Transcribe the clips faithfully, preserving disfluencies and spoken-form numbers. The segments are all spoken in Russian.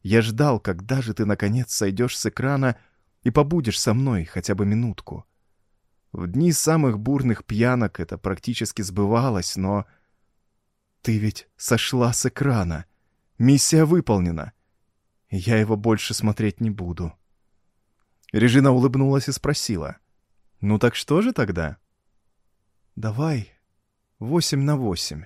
Я ждал, когда же ты, наконец, сойдешь с экрана и побудешь со мной хотя бы минутку. В дни самых бурных пьянок это практически сбывалось, но... Ты ведь сошла с экрана. Миссия выполнена. Я его больше смотреть не буду». Режина улыбнулась и спросила: «Ну так что же тогда?» «Давай восемь на восемь».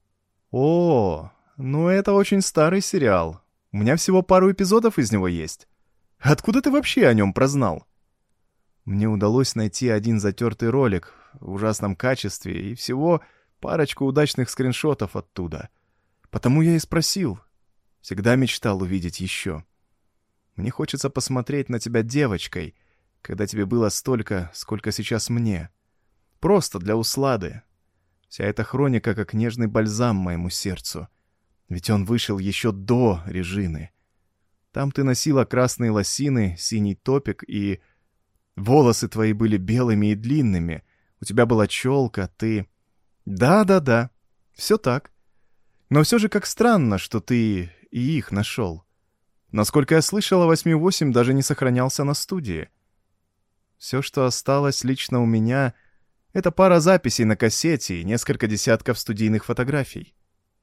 «О, ну это очень старый сериал. У меня всего пару эпизодов из него есть. Откуда ты вообще о нем прознал?» Мне удалось найти один затертый ролик в ужасном качестве и всего парочку удачных скриншотов оттуда. Потому я и спросил. Всегда мечтал увидеть еще. Мне хочется посмотреть на тебя девочкой, когда тебе было столько, сколько сейчас мне. Просто для услады. Вся эта хроника как нежный бальзам моему сердцу. Ведь он вышел еще до Режины. Там ты носила красные лосины, синий топик и... Волосы твои были белыми и длинными. У тебя была челка, ты... Да-да-да, все так. Но все же как странно, что ты и их нашел. Насколько я слышала, восемь восемь даже не сохранялся на студии. Все, что осталось лично у меня, это пара записей на кассете и несколько десятков студийных фотографий.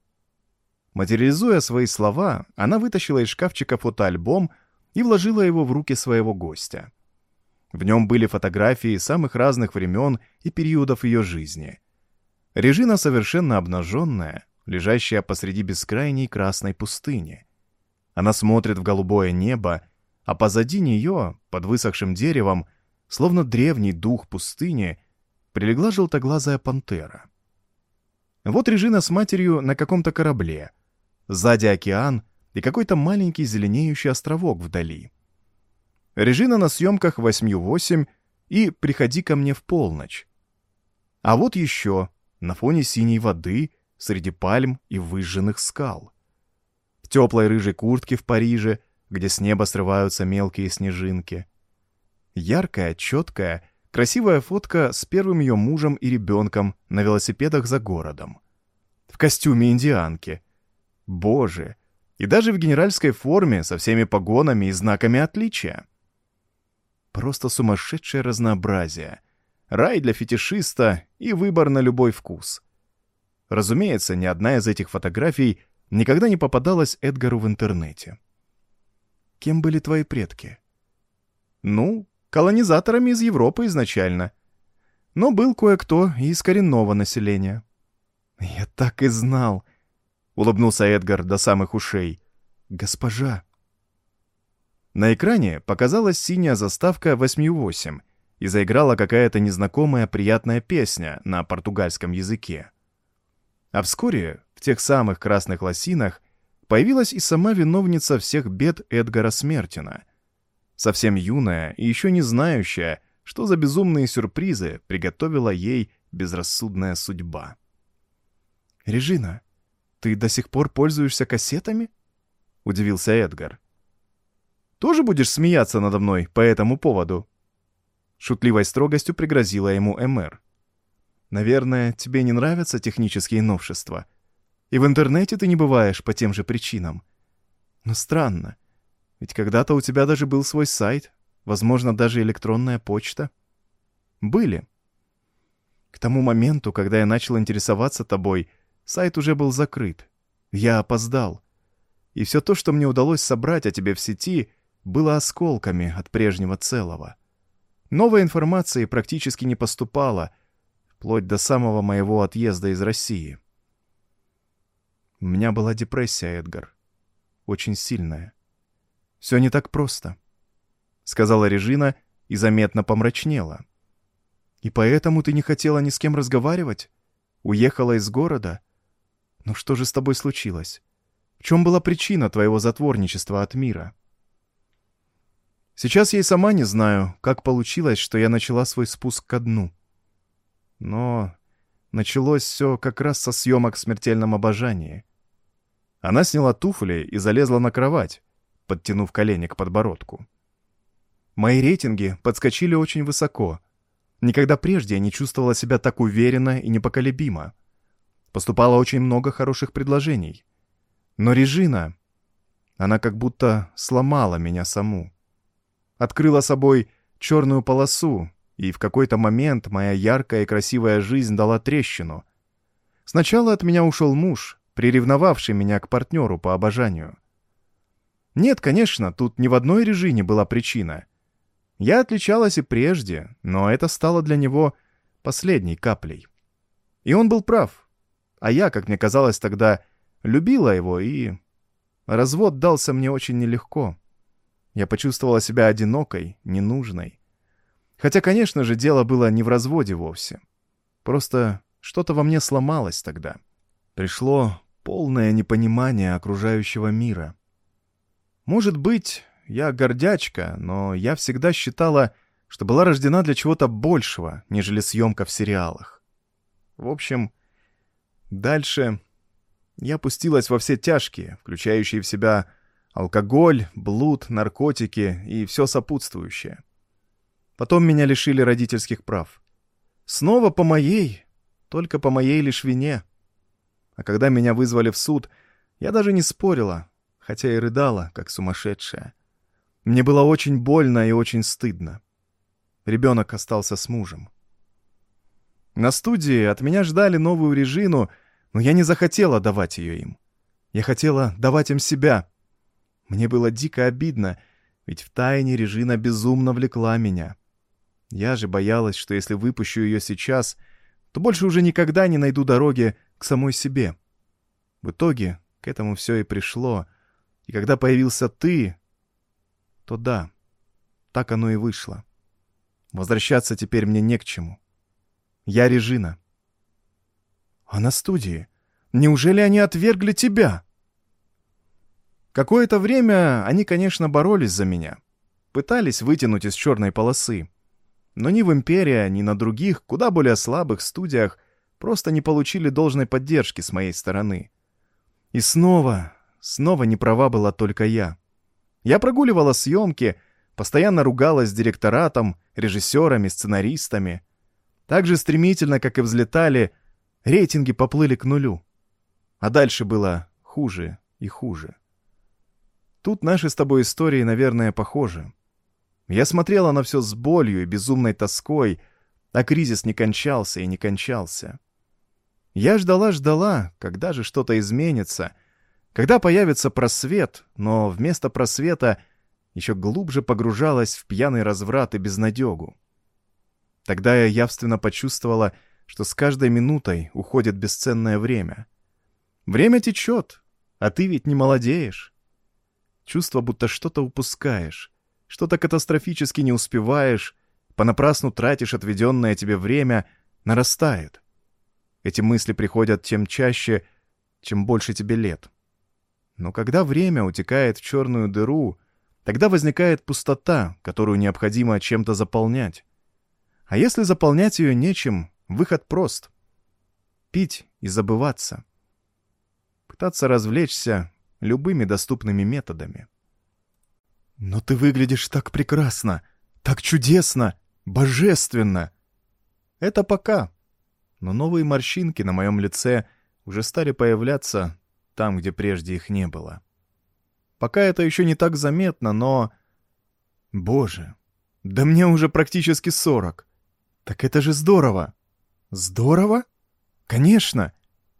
Материализуя свои слова, она вытащила из шкафчика фотоальбом и вложила его в руки своего гостя. В нем были фотографии самых разных времен и периодов ее жизни. Режина совершенно обнаженная, лежащая посреди бескрайней красной пустыни. Она смотрит в голубое небо, а позади нее, под высохшим деревом, словно древний дух пустыни, прилегла желтоглазая пантера. Вот Режина с матерью на каком-то корабле. Сзади океан и какой-то маленький зеленеющий островок вдали. Режина на съемках восемь восемь и «Приходи ко мне в полночь». А вот еще на фоне синей воды среди пальм и выжженных скал. В теплой рыжей куртке в Париже, где с неба срываются мелкие снежинки. Яркая, четкая, красивая фотка с первым ее мужем и ребенком на велосипедах за городом. В костюме индианки. Боже! И даже в генеральской форме со всеми погонами и знаками отличия. Просто сумасшедшее разнообразие. Рай для фетишиста и выбор на любой вкус. Разумеется, ни одна из этих фотографий никогда не попадалась Эдгару в интернете. Кем были твои предки? Ну, колонизаторами из Европы изначально. Но был кое-кто и из коренного населения. Я так и знал, улыбнулся Эдгар до самых ушей. Госпожа. На экране показалась синяя заставка восемь восемь и заиграла какая-то незнакомая приятная песня на португальском языке. А вскоре в тех самых красных лосинах появилась и сама виновница всех бед Эдгара Смертина. Совсем юная и еще не знающая, что за безумные сюрпризы приготовила ей безрассудная судьба. «Режина, ты до сих пор пользуешься кассетами?» — удивился Эдгар. «Тоже будешь смеяться надо мной по этому поводу?» Шутливой строгостью пригрозила ему МР. «Наверное, тебе не нравятся технические новшества. И в интернете ты не бываешь по тем же причинам. Но странно, ведь когда-то у тебя даже был свой сайт, возможно, даже электронная почта. Были. К тому моменту, когда я начал интересоваться тобой, сайт уже был закрыт. Я опоздал. И все то, что мне удалось собрать о тебе в сети, было осколками от прежнего целого. Новой информации практически не поступало, вплоть до самого моего отъезда из России. У меня была депрессия, Эдгар. Очень сильная. Все не так просто, — сказала Режина и заметно помрачнела. И поэтому ты не хотела ни с кем разговаривать? Уехала из города? Ну что же с тобой случилось? В чем была причина твоего затворничества от мира? Сейчас я и сама не знаю, как получилось, что я начала свой спуск ко дну. Но началось все как раз со съемок в «Смертельном обожании». Она сняла туфли и залезла на кровать, подтянув колени к подбородку. Мои рейтинги подскочили очень высоко. Никогда прежде я не чувствовала себя так уверенно и непоколебимо. Поступало очень много хороших предложений. Но Режина... Она как будто сломала меня саму. Открыла собой черную полосу, и в какой-то момент моя яркая и красивая жизнь дала трещину. Сначала от меня ушел муж, приревновавший меня к партнеру по обожанию. Нет, конечно, тут ни в одной Режине была причина. Я отличалась и прежде, но это стало для него последней каплей. И он был прав. А я, как мне казалось тогда, любила его, и развод дался мне очень нелегко. Я почувствовала себя одинокой, ненужной. Хотя, конечно же, дело было не в разводе вовсе. Просто что-то во мне сломалось тогда. Пришло полное непонимание окружающего мира. Может быть, я гордячка, но я всегда считала, что была рождена для чего-то большего, нежели съемка в сериалах. В общем, дальше я пустилась во все тяжкие, включающие в себя алкоголь, блуд, наркотики и все сопутствующее. Потом меня лишили родительских прав. Снова по моей, только по моей лишь вине. А когда меня вызвали в суд, я даже не спорила, хотя и рыдала, как сумасшедшая. Мне было очень больно и очень стыдно. Ребенок остался с мужем. На студии от меня ждали новую Режину, но я не захотела давать ее им. Я хотела давать им себя. Мне было дико обидно, ведь втайне Режина безумно влекла меня. Я же боялась, что если выпущу ее сейчас, то больше уже никогда не найду дороги к самой себе. В итоге к этому все и пришло, и когда появился ты, то да, так оно и вышло. Возвращаться теперь мне не к чему. Я Режина. А на студии? Неужели они отвергли тебя? Какое-то время они, конечно, боролись за меня. Пытались вытянуть из черной полосы. Но ни в «Империя», ни на других, куда более слабых студиях просто не получили должной поддержки с моей стороны. И снова, снова не права была только я. Я прогуливала съемки, постоянно ругалась с директоратом, режиссерами, сценаристами. Так же стремительно, как и взлетали, рейтинги поплыли к нулю. А дальше было хуже и хуже. Тут наши с тобой истории, наверное, похожи. Я смотрела на все с болью и безумной тоской, а кризис не кончался и не кончался. Я ждала-ждала, когда же что-то изменится, когда появится просвет, но вместо просвета еще глубже погружалась в пьяный разврат и безнадегу. Тогда я явственно почувствовала, что с каждой минутой уходит бесценное время. Время течет, а ты ведь не молодеешь. Чувство, будто что-то упускаешь, что-то катастрофически не успеваешь, понапрасну тратишь отведенное тебе время, нарастает. Эти мысли приходят тем чаще, чем больше тебе лет. Но когда время утекает в черную дыру, тогда возникает пустота, которую необходимо чем-то заполнять. А если заполнять ее нечем, выход прост. Пить и забываться. Пытаться развлечься любыми доступными методами. «Но ты выглядишь так прекрасно, так чудесно, божественно!» Это пока. Но новые морщинки на моем лице уже стали появляться там, где прежде их не было. Пока это еще не так заметно, но... Боже, да мне уже практически сорок. Так это же здорово. Здорово? Конечно.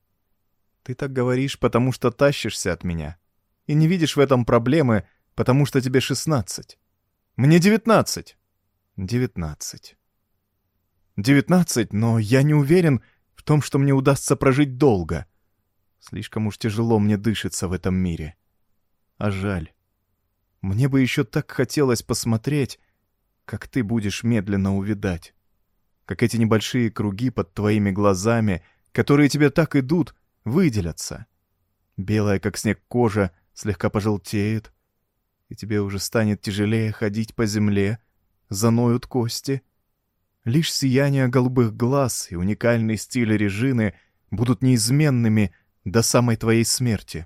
Ты так говоришь, потому что тащишься от меня. И не видишь в этом проблемы, потому что тебе шестнадцать. Мне девятнадцать. Девятнадцать. Девятнадцать, но я не уверен в том, что мне удастся прожить долго. Слишком уж тяжело мне дышится в этом мире. А жаль. Мне бы еще так хотелось посмотреть, как ты будешь медленно увядать. Как эти небольшие круги под твоими глазами, которые тебе так идут, выделятся. Белая, как снег, кожа слегка пожелтеет, и тебе уже станет тяжелее ходить по земле, заноют кости. Лишь сияние голубых глаз и уникальный стиль Режины будут неизменными до самой твоей смерти.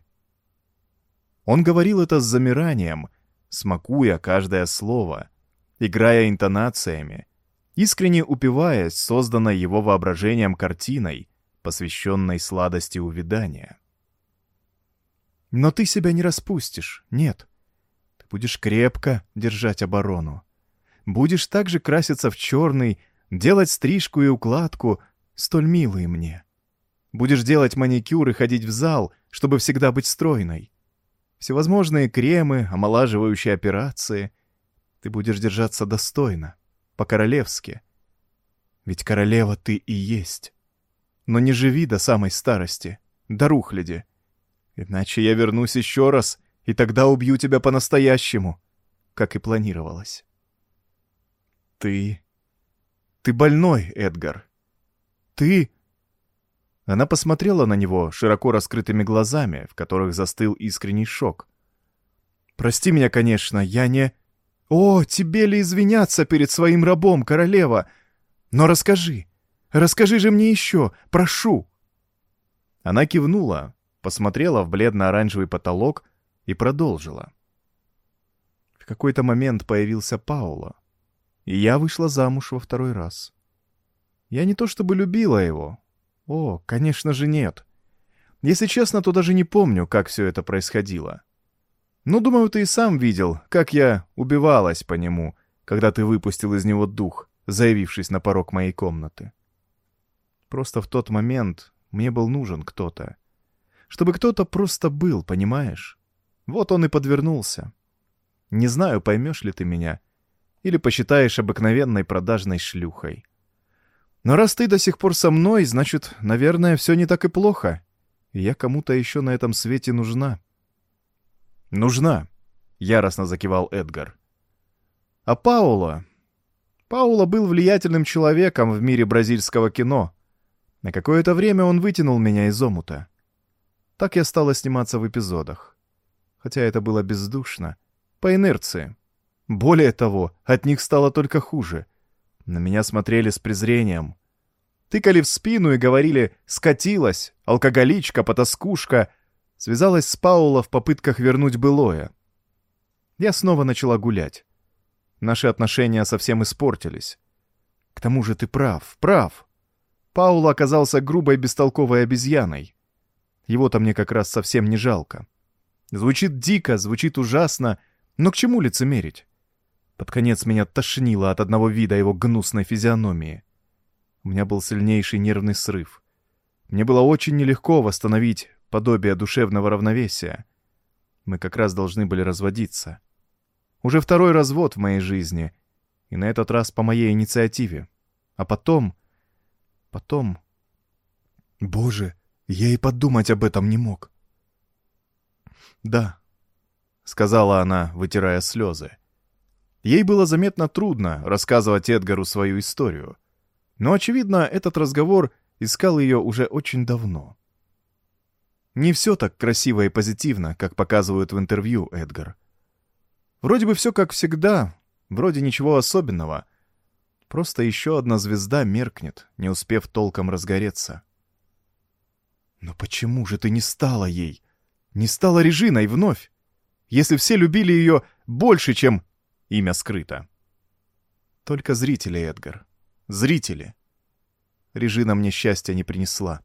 Он говорил это с замиранием, смакуя каждое слово, играя интонациями, искренне упиваясь созданной его воображением картиной, посвященной сладости увядания. Но ты себя не распустишь, нет. Ты будешь крепко держать оборону. Будешь также краситься в черный, делать стрижку и укладку, столь милые мне. Будешь делать маникюр и ходить в зал, чтобы всегда быть стройной. Всевозможные кремы, омолаживающие операции. Ты будешь держаться достойно, по-королевски. Ведь королева ты и есть. Но не живи до самой старости, до рухляди. Иначе я вернусь еще раз, и тогда убью тебя по-настоящему, как и планировалось. Ты... Ты больной, Эдгар. Ты... Она посмотрела на него широко раскрытыми глазами, в которых застыл искренний шок. «Прости меня, конечно, я не...» «О, тебе ли извиняться перед своим рабом, королева? Но расскажи, расскажи же мне еще, прошу!» Она кивнула, посмотрела в бледно-оранжевый потолок и продолжила. В какой-то момент появился Паоло, и я вышла замуж во второй раз. Я не то чтобы любила его. О, конечно же, нет. Если честно, то даже не помню, как все это происходило. Но, думаю, ты и сам видел, как я убивалась по нему, когда ты выпустил из него дух, заявившись на порог моей комнаты. Просто в тот момент мне был нужен кто-то. Чтобы кто-то просто был, понимаешь? Вот он и подвернулся. Не знаю, поймешь ли ты меня, или посчитаешь обыкновенной продажной шлюхой. Но раз ты до сих пор со мной, значит, наверное, все не так и плохо, и я кому-то еще на этом свете нужна. «Нужна», — яростно закивал Эдгар. А Паоло... Паоло был влиятельным человеком в мире бразильского кино. На какое-то время он вытянул меня из омута. Так я стала сниматься в эпизодах. Хотя это было бездушно, по инерции. Более того, от них стало только хуже. На меня смотрели с презрением. Тыкали в спину и говорили «скатилась», «алкоголичка», «потаскушка». Связалась с Паоло в попытках вернуть былое. Я снова начала гулять. Наши отношения совсем испортились. К тому же ты прав, прав. Паоло оказался грубой бестолковой обезьяной. Его-то мне как раз совсем не жалко. Звучит дико, звучит ужасно, но к чему лицемерить? Под конец меня тошнило от одного вида его гнусной физиономии. У меня был сильнейший нервный срыв. Мне было очень нелегко восстановить подобие душевного равновесия. Мы как раз должны были разводиться. Уже второй развод в моей жизни, и на этот раз по моей инициативе. А потом... Потом... Боже, я и подумать об этом не мог. «Да», — сказала она, вытирая слезы. Ей было заметно трудно рассказывать Эдгару свою историю. Но, очевидно, этот разговор искал ее уже очень давно. Не все так красиво и позитивно, как показывают в интервью, Эдгар. Вроде бы все как всегда, вроде ничего особенного. Просто еще одна звезда меркнет, не успев толком разгореться. Но почему же ты не стала ей? Не стала Режиной вновь? Если все любили ее больше, чем имя скрыто. Только зрители, Эдгар. Зрители. Режина мне счастья не принесла.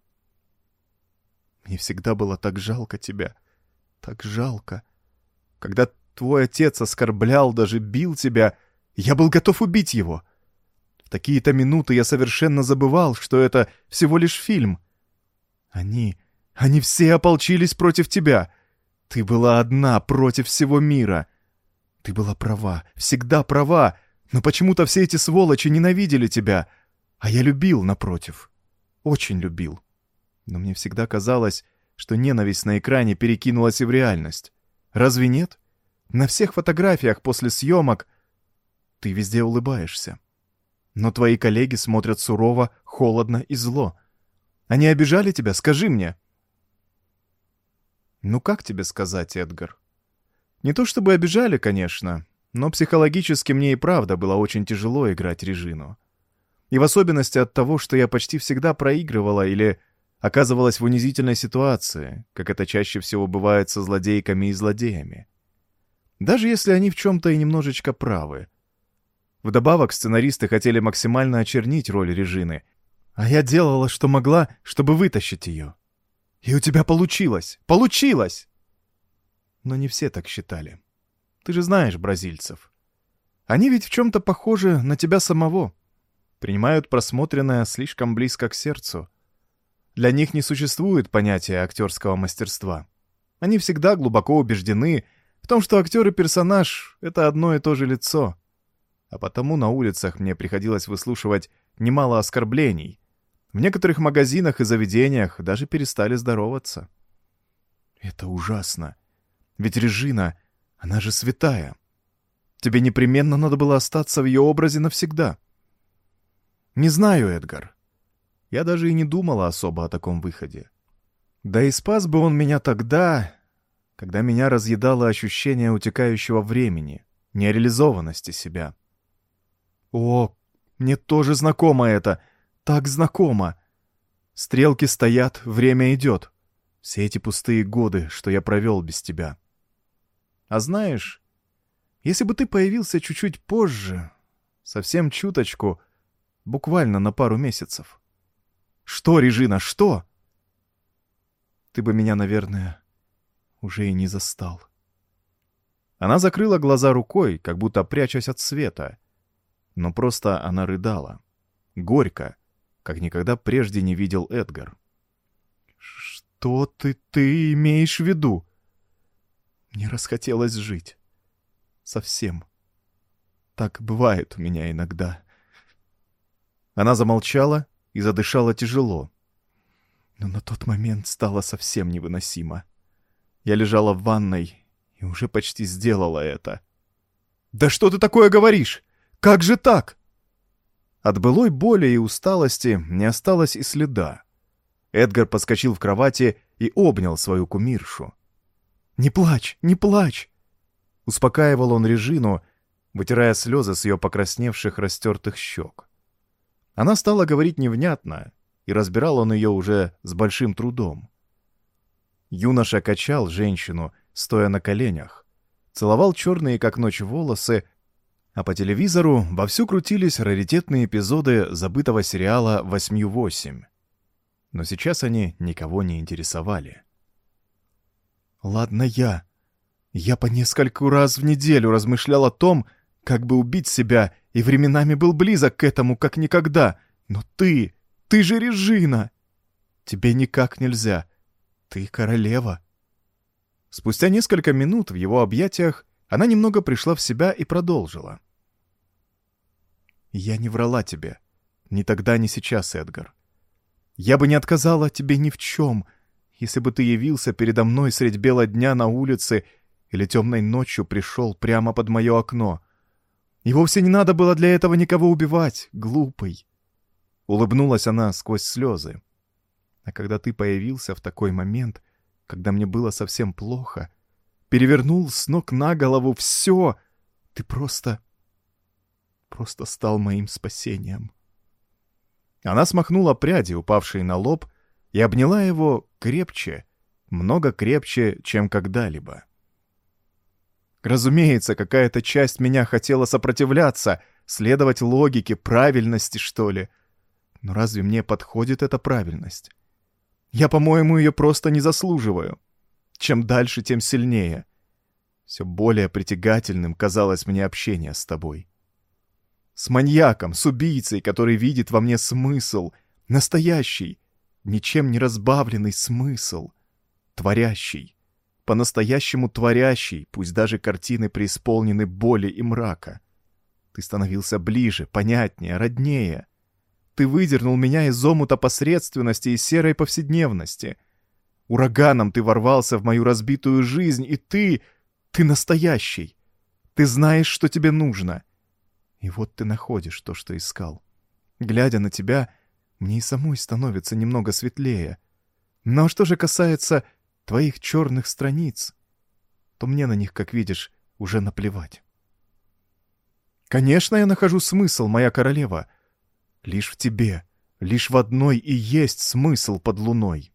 Мне всегда было так жалко тебя. Так жалко. Когда твой отец оскорблял, даже бил тебя, я был готов убить его. В такие-то минуты я совершенно забывал, что это всего лишь фильм. Они, они все ополчились против тебя. Ты была одна против всего мира. Ты была права, всегда права, но почему-то все эти сволочи ненавидели тебя, а я любил, напротив. Очень любил. Но мне всегда казалось, что ненависть на экране перекинулась и в реальность. Разве нет? На всех фотографиях после съемок ты везде улыбаешься. Но твои коллеги смотрят сурово, холодно и зло. Они обижали тебя, скажи мне. Ну как тебе сказать, Эдгар? Не то чтобы обижали, конечно, но психологически мне и правда было очень тяжело играть Режину. И в особенности от того, что я почти всегда проигрывала или оказывалась в унизительной ситуации, как это чаще всего бывает со злодейками и злодеями. Даже если они в чем-то и немножечко правы. Вдобавок сценаристы хотели максимально очернить роль Режины, а я делала, что могла, чтобы вытащить ее. И у тебя получилось! Получилось! Но не все так считали. Ты же знаешь бразильцев. Они ведь в чем-то похожи на тебя самого. Принимают просмотренное слишком близко к сердцу. Для них не существует понятия актерского мастерства. Они всегда глубоко убеждены в том, что актер и персонаж — это одно и то же лицо. А потому на улицах мне приходилось выслушивать немало оскорблений. В некоторых магазинах и заведениях даже перестали здороваться. Это ужасно. Ведь Режина, она же святая. Тебе непременно надо было остаться в ее образе навсегда. Не знаю, Эдгар. Я даже и не думала особо о таком выходе. Да и спас бы он меня тогда, когда меня разъедало ощущение утекающего времени, нереализованности себя. О, мне тоже знакомо это, так знакомо. Стрелки стоят, время идет. Все эти пустые годы, что я провел без тебя. А знаешь, если бы ты появился чуть-чуть позже, совсем чуточку, буквально на пару месяцев. Что, Режина, что? Ты бы меня, наверное, уже и не застал. Она закрыла глаза рукой, как будто прячась от света. Но просто она рыдала. Горько, как никогда прежде не видел Эдгар. Что ты, ты имеешь в виду? Мне расхотелось жить. Совсем. Так бывает у меня иногда. Она замолчала и задышала тяжело. Но на тот момент стало совсем невыносимо. Я лежала в ванной и уже почти сделала это. «Да что ты такое говоришь? Как же так?» От былой боли и усталости не осталось и следа. Эдгар подскочил в кровати и обнял свою кумиршу. «Не плачь, не плачь!» Успокаивал он Режину, вытирая слезы с ее покрасневших растертых щек. Она стала говорить невнятно, и разбирал он ее уже с большим трудом. Юноша качал женщину, стоя на коленях, целовал черные как ночь волосы, а по телевизору вовсю крутились раритетные эпизоды забытого сериала «Восьмью восемь». Но сейчас они никого не интересовали. «Ладно я. Я по нескольку раз в неделю размышлял о том, как бы убить себя, и временами был близок к этому, как никогда. Но ты, ты же Режина! Тебе никак нельзя. Ты королева». Спустя несколько минут в его объятиях она немного пришла в себя и продолжила. «Я не врала тебе. Ни тогда, ни сейчас, Эдгар. Я бы не отказала тебе ни в чем, если бы ты явился передо мной средь бела дня на улице или темной ночью пришел прямо под мое окно. И вовсе не надо было для этого никого убивать, глупый». Улыбнулась она сквозь слезы. «А когда ты появился в такой момент, когда мне было совсем плохо, перевернул с ног на голову все, ты просто... просто стал моим спасением». Она смахнула пряди, упавшие на лоб, и обняла его крепче, много крепче, чем когда-либо. Разумеется, какая-то часть меня хотела сопротивляться, следовать логике, правильности, что ли. Но разве мне подходит эта правильность? Я, по-моему, ее просто не заслуживаю. Чем дальше, тем сильнее. Все более притягательным казалось мне общение с тобой. С маньяком, с убийцей, который видит во мне смысл, настоящий, ничем не разбавленный смысл, творящий, по-настоящему творящий, пусть даже картины преисполнены боли и мрака. Ты становился ближе, понятнее, роднее. Ты выдернул меня из омута посредственности и серой повседневности. Ураганом ты ворвался в мою разбитую жизнь, и ты... ты настоящий. Ты знаешь, что тебе нужно. И вот ты находишь то, что искал. Глядя на тебя, мне и самой становится немного светлее. Но что же касается твоих черных страниц, то мне на них, как видишь, уже наплевать. Конечно, я нахожу смысл, моя королева. Лишь в тебе, лишь в одной и есть смысл под луной.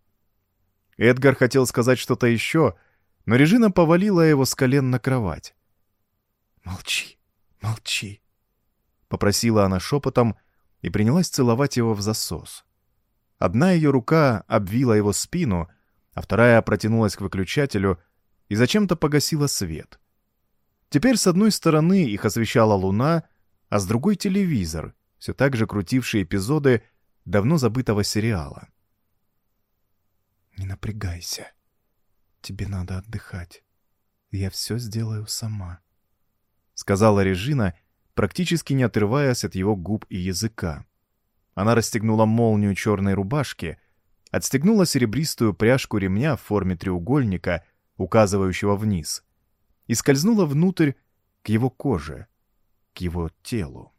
Эдгар хотел сказать что-то еще, но Режина повалила его с колен на кровать. «Молчи, молчи», — попросила она шепотом и принялась целовать его в засос. Одна ее рука обвила его спину, а вторая протянулась к выключателю и зачем-то погасила свет. Теперь с одной стороны их освещала луна, а с другой — телевизор, все так же крутивший эпизоды давно забытого сериала. «Не напрягайся. Тебе надо отдыхать. Я все сделаю сама», — сказала Режина, практически не отрываясь от его губ и языка. Она расстегнула молнию черной рубашки, отстегнула серебристую пряжку ремня в форме треугольника, указывающего вниз, и скользнула внутрь к его коже, к его телу.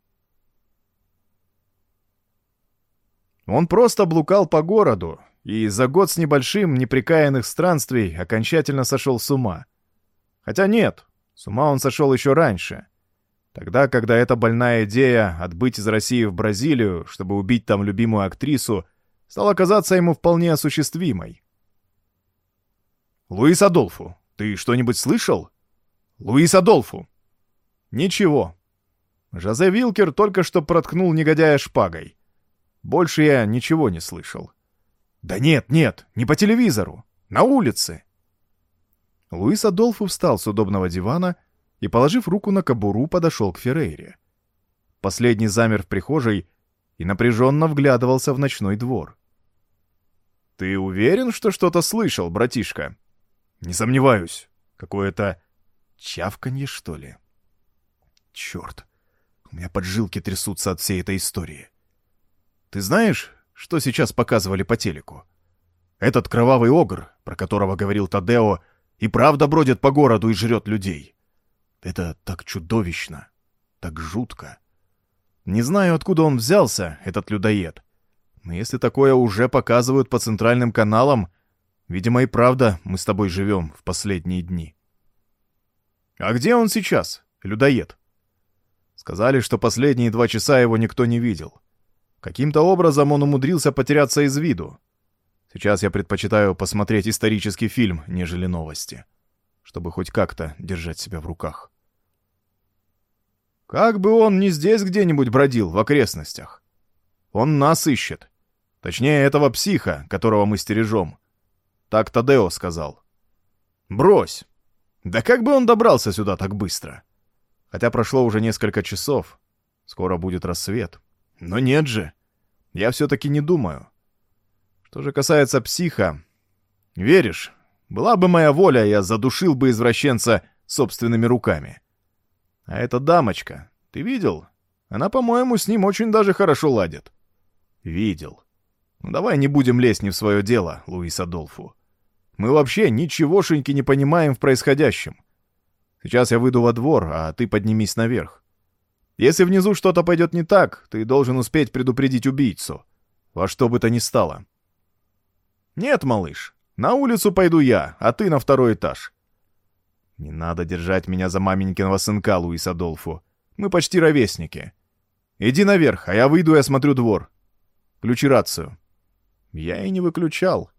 Он просто блукал по городу и за год с небольшим непрекаянных странствий окончательно сошел с ума. Хотя нет, с ума он сошел еще раньше. Тогда, когда эта больная идея отбыть из России в Бразилию, чтобы убить там любимую актрису, стала казаться ему вполне осуществимой. «Луис Адольфу, ты что-нибудь слышал? Луис Адольфу!» «Ничего. Жозе Вилкер только что проткнул негодяя шпагой. Больше я ничего не слышал». «Да нет, нет, не по телевизору. На улице». Луис Адольфу встал с удобного дивана и, положив руку на кобуру, подошел к Феррейре. Последний замер в прихожей и напряженно вглядывался в ночной двор. «Ты уверен, что что-то слышал, братишка?» «Не сомневаюсь. Какое-то чавканье, что ли?» «Черт, у меня поджилки трясутся от всей этой истории. Ты знаешь, что сейчас показывали по телеку? Этот кровавый огр, про которого говорил Тадео, и правда бродит по городу и жрет людей. Это так чудовищно, так жутко. Не знаю, откуда он взялся, этот людоед. Но если такое уже показывают по центральным каналам, видимо и правда мы с тобой живем в последние дни». «А где он сейчас, людоед?» «Сказали, что последние два часа его никто не видел. Каким-то образом он умудрился потеряться из виду. Сейчас я предпочитаю посмотреть исторический фильм, нежели новости, чтобы хоть как-то держать себя в руках». «Как бы он не здесь где-нибудь бродил, в окрестностях. Он нас ищет. Точнее, этого психа, которого мы стережем. Так Тадео сказал». «Брось! Да как бы он добрался сюда так быстро? Хотя прошло уже несколько часов. Скоро будет рассвет. Но нет же. Я все-таки не думаю. Что же касается психа... Веришь, была бы моя воля, я задушил бы извращенца собственными руками. А эта дамочка, ты видел? Она, по-моему, с ним очень даже хорошо ладит». «Видел. Ну давай не будем лезть не в свое дело, Луис Адольфу. Мы вообще ничегошеньки не понимаем в происходящем. Сейчас я выйду во двор, а ты поднимись наверх. Если внизу что-то пойдет не так, ты должен успеть предупредить убийцу. Во что бы то ни стало». «Нет, малыш, на улицу пойду я, а ты на второй этаж». «Не надо держать меня за маменькиного сынка, Луис Адольфу. Мы почти ровесники. Иди наверх, а я выйду и осмотрю двор. Включи рацию». Я и не выключал.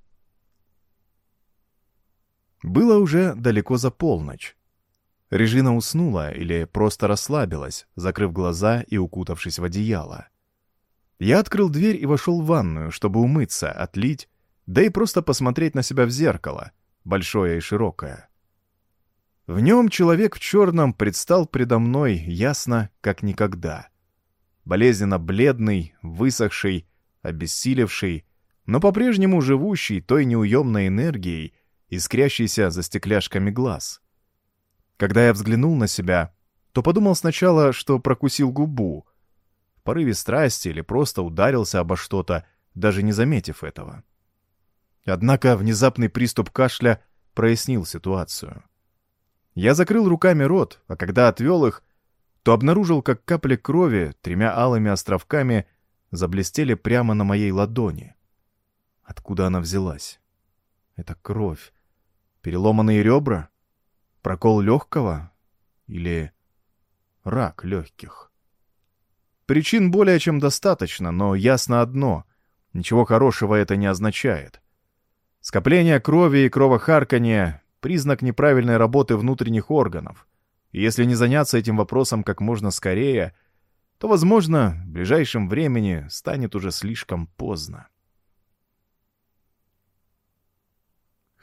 Было уже далеко за полночь. Режина уснула или просто расслабилась, закрыв глаза и укутавшись в одеяло. Я открыл дверь и вошел в ванную, чтобы умыться, отлить, да и просто посмотреть на себя в зеркало, большое и широкое. В нем человек в черном предстал предо мной ясно, как никогда. Болезненно бледный, высохший, обессилевший, но по-прежнему живущий той неуемной энергией, искрящейся за стекляшками глаз. Когда я взглянул на себя, то подумал сначала, что прокусил губу, в порыве страсти или просто ударился обо что-то, даже не заметив этого. Однако внезапный приступ кашля прояснил ситуацию. Я закрыл руками рот, а когда отвел их, то обнаружил, как капли крови тремя алыми островками заблестели прямо на моей ладони. Откуда она взялась? Это кровь. Переломанные ребра? Прокол легкого? Или рак легких? Причин более чем достаточно, но ясно одно — ничего хорошего это не означает. Скопление крови и кровохарканье — признак неправильной работы внутренних органов. И если не заняться этим вопросом как можно скорее, то, возможно, в ближайшем времени станет уже слишком поздно.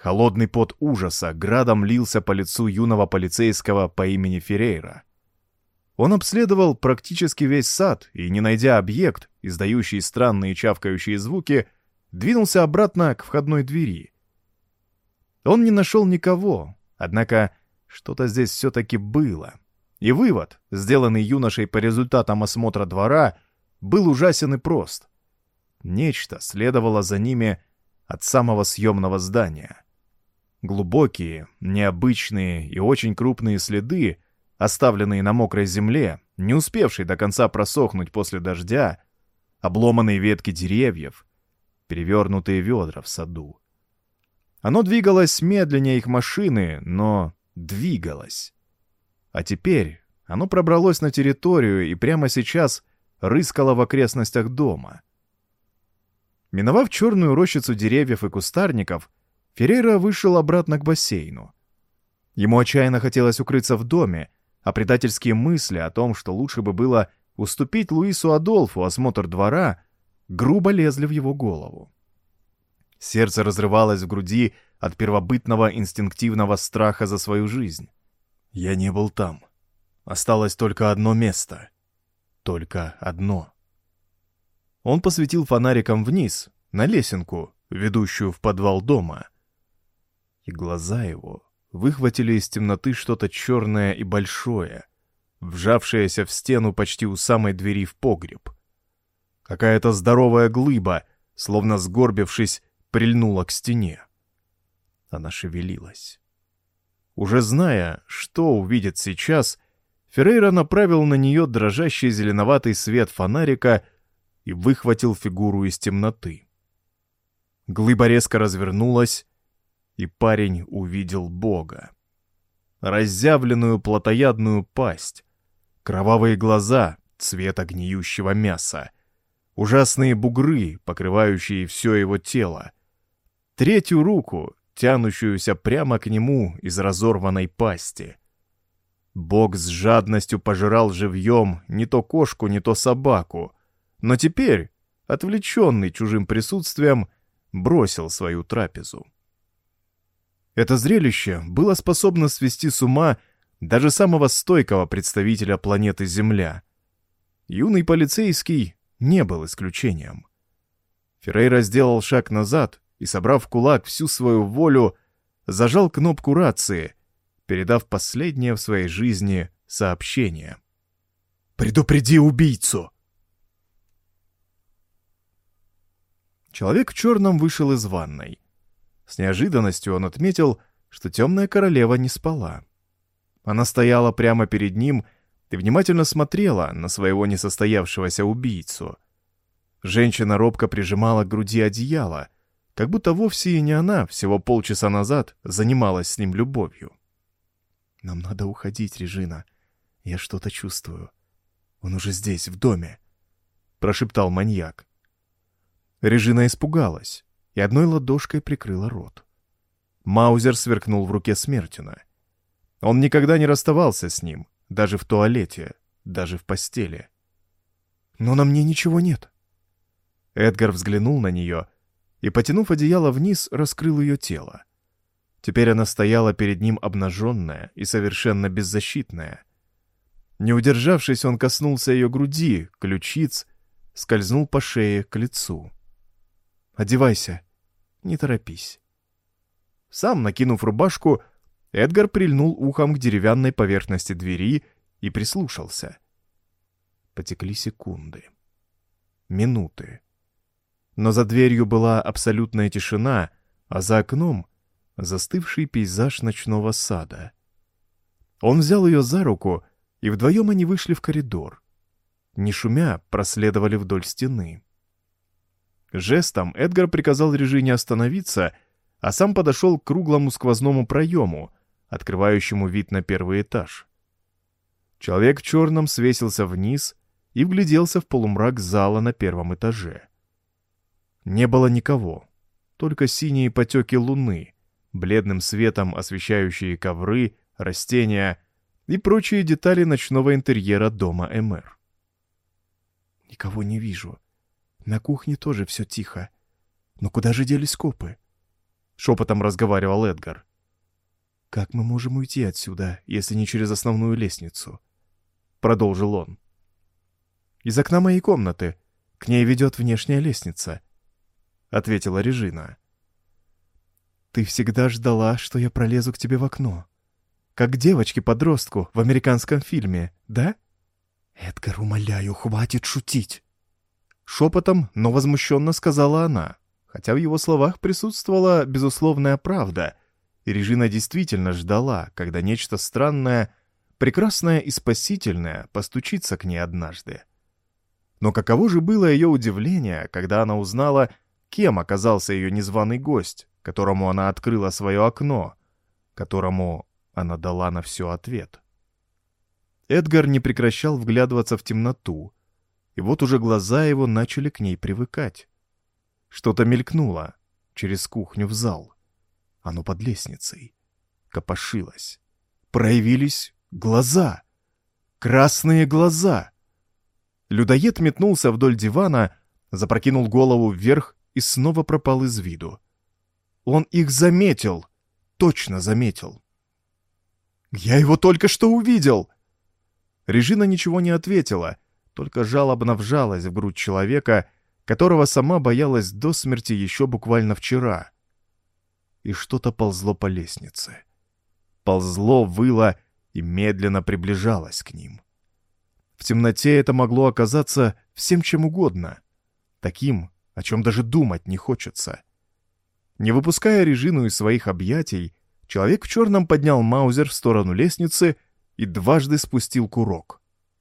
Холодный пот ужаса градом лился по лицу юного полицейского по имени Феррейра. Он обследовал практически весь сад и, не найдя объект, издающий странные чавкающие звуки, двинулся обратно к входной двери. Он не нашел никого, однако что-то здесь все-таки было. И вывод, сделанный юношей по результатам осмотра двора, был ужасен и прост. Нечто следовало за ними от самого съемного здания. Глубокие, необычные и очень крупные следы, оставленные на мокрой земле, не успевшей до конца просохнуть после дождя, обломанные ветки деревьев, перевернутые ведра в саду. Оно двигалось медленнее их машины, но двигалось. А теперь оно пробралось на территорию и прямо сейчас рыскало в окрестностях дома. Миновав черную рощицу деревьев и кустарников, Феррейра вышел обратно к бассейну. Ему отчаянно хотелось укрыться в доме, а предательские мысли о том, что лучше бы было уступить Луису Адольфу осмотр двора, грубо лезли в его голову. Сердце разрывалось в груди от первобытного инстинктивного страха за свою жизнь. Я не был там. Осталось только одно место. Только одно. Он посветил фонариком вниз, на лесенку, ведущую в подвал дома. И глаза его выхватили из темноты что-то черное и большое, вжавшееся в стену почти у самой двери в погреб. Какая-то здоровая глыба, словно сгорбившись, прильнула к стене. Она шевелилась. Уже зная, что увидит сейчас, Феррейра направил на нее дрожащий зеленоватый свет фонарика и выхватил фигуру из темноты. Глыба резко развернулась, и парень увидел Бога. Разъявленную плотоядную пасть, кровавые глаза цвета гниющего мяса, ужасные бугры, покрывающие все его тело, третью руку, тянущуюся прямо к нему из разорванной пасти. Бог с жадностью пожирал живьем не то кошку, не то собаку, но теперь, отвлеченный чужим присутствием, бросил свою трапезу. Это зрелище было способно свести с ума даже самого стойкого представителя планеты Земля. Юный полицейский не был исключением. Феррейра сделал шаг назад и, собрав в кулак всю свою волю, зажал кнопку рации, передав последнее в своей жизни сообщение. «Предупреди убийцу!» Человек в черном вышел из ванной. С неожиданностью он отметил, что темная королева не спала. Она стояла прямо перед ним и внимательно смотрела на своего несостоявшегося убийцу. Женщина робко прижимала к груди одеяло, как будто вовсе и не она всего полчаса назад занималась с ним любовью. «Нам надо уходить, Режина. Я что-то чувствую. Он уже здесь, в доме», — прошептал маньяк. Режина испугалась и одной ладошкой прикрыла рот. Маузер сверкнул в руке Смертина. Он никогда не расставался с ним, даже в туалете, даже в постели. «Но на мне ничего нет». Эдгар взглянул на нее и, потянув одеяло вниз, раскрыл ее тело. Теперь она стояла перед ним обнаженная и совершенно беззащитная. Не удержавшись, он коснулся ее груди, ключиц, скользнул по шее к лицу. «Одевайся, не торопись». Сам, накинув рубашку, Эдгар прильнул ухом к деревянной поверхности двери и прислушался. Потекли секунды. Минуты. Но за дверью была абсолютная тишина, а за окном — застывший пейзаж ночного сада. Он взял ее за руку, и вдвоем они вышли в коридор. Не шумя, проследовали вдоль стены. Жестом Эдгар приказал Режине остановиться, а сам подошел к круглому сквозному проему, открывающему вид на первый этаж. Человек в черном свесился вниз и вгляделся в полумрак зала на первом этаже. Не было никого, только синие потеки луны, бледным светом освещающие ковры, растения и прочие детали ночного интерьера дома МР. «Никого не вижу. На кухне тоже все тихо. Но куда же делись копы?» — шепотом разговаривал Эдгар. «Как мы можем уйти отсюда, если не через основную лестницу?» Продолжил он. «Из окна моей комнаты. К ней ведет внешняя лестница», — ответила Режина. «Ты всегда ждала, что я пролезу к тебе в окно. Как девочке-подростку в американском фильме, да?» «Эдгар, умоляю, хватит шутить!» Шепотом, но возмущенно сказала она, хотя в его словах присутствовала безусловная правда, и Режина действительно ждала, когда нечто странное, прекрасное и спасительное постучится к ней однажды. Но каково же было ее удивление, когда она узнала, кем оказался ее незваный гость, которому она открыла свое окно, которому она дала на все ответ. Эдгар не прекращал вглядываться в темноту, и вот уже глаза его начали к ней привыкать. Что-то мелькнуло через кухню в зал. Оно под лестницей. Копошилось. Проявились глаза. Красные глаза. Людоед метнулся вдоль дивана, запрокинул голову вверх и снова пропал из виду. Он их заметил. Точно заметил. «Я его только что увидел!» Режина ничего не ответила, только жалобно вжалась в грудь человека, которого сама боялась до смерти еще буквально вчера. И что-то ползло по лестнице. Ползло, выло и медленно приближалось к ним. В темноте это могло оказаться всем чем угодно, таким, о чем даже думать не хочется. Не выпуская Режину из своих объятий, человек в черном поднял маузер в сторону лестницы и дважды спустил курок.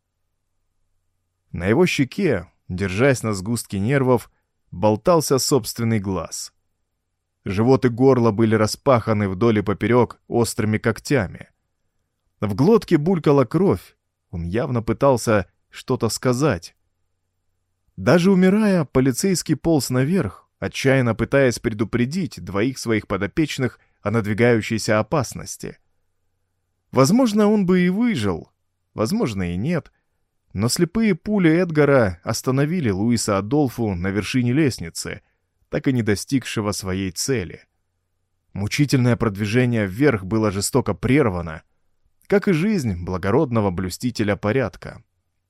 На его щеке, держась на сгустке нервов, болтался собственный глаз. Живот и горло были распаханы вдоль и поперек острыми когтями. В глотке булькала кровь, он явно пытался что-то сказать. Даже умирая, полицейский полз наверх, отчаянно пытаясь предупредить двоих своих подопечных о надвигающейся опасности. Возможно, он бы и выжил, возможно и нет, но слепые пули Эдгара остановили Луиса Адольфу на вершине лестницы, так и не достигшего своей цели. Мучительное продвижение вверх было жестоко прервано, как и жизнь благородного блюстителя порядка.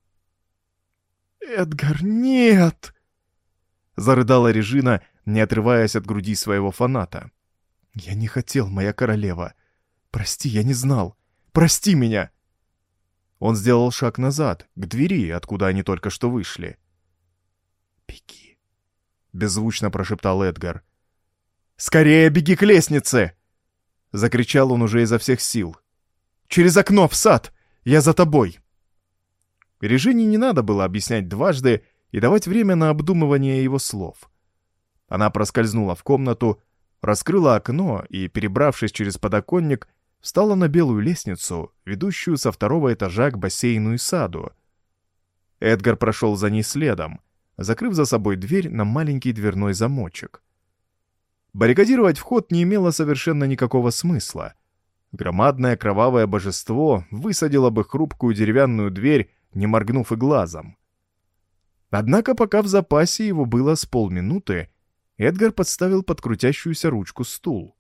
«Эдгар, нет!» — зарыдала Режина, не отрываясь от груди своего фаната. «Я не хотел, моя королева. Прости, я не знал. Прости меня!» Он сделал шаг назад, к двери, откуда они только что вышли. «Беги!» — беззвучно прошептал Эдгар. «Скорее беги к лестнице!» — закричал он уже изо всех сил. «Через окно в сад! Я за тобой!» Режине не надо было объяснять дважды и давать время на обдумывание его слов. Она проскользнула в комнату, раскрыла окно и, перебравшись через подоконник, встала на белую лестницу, ведущую со второго этажа к бассейну и саду. Эдгар прошел за ней следом, закрыв за собой дверь на маленький дверной замочек. Баррикадировать вход не имело совершенно никакого смысла. Громадное кровавое божество высадило бы хрупкую деревянную дверь, не моргнув и глазом. Однако пока в запасе его было с полминуты, Эдгар подставил под крутящуюся ручку стул.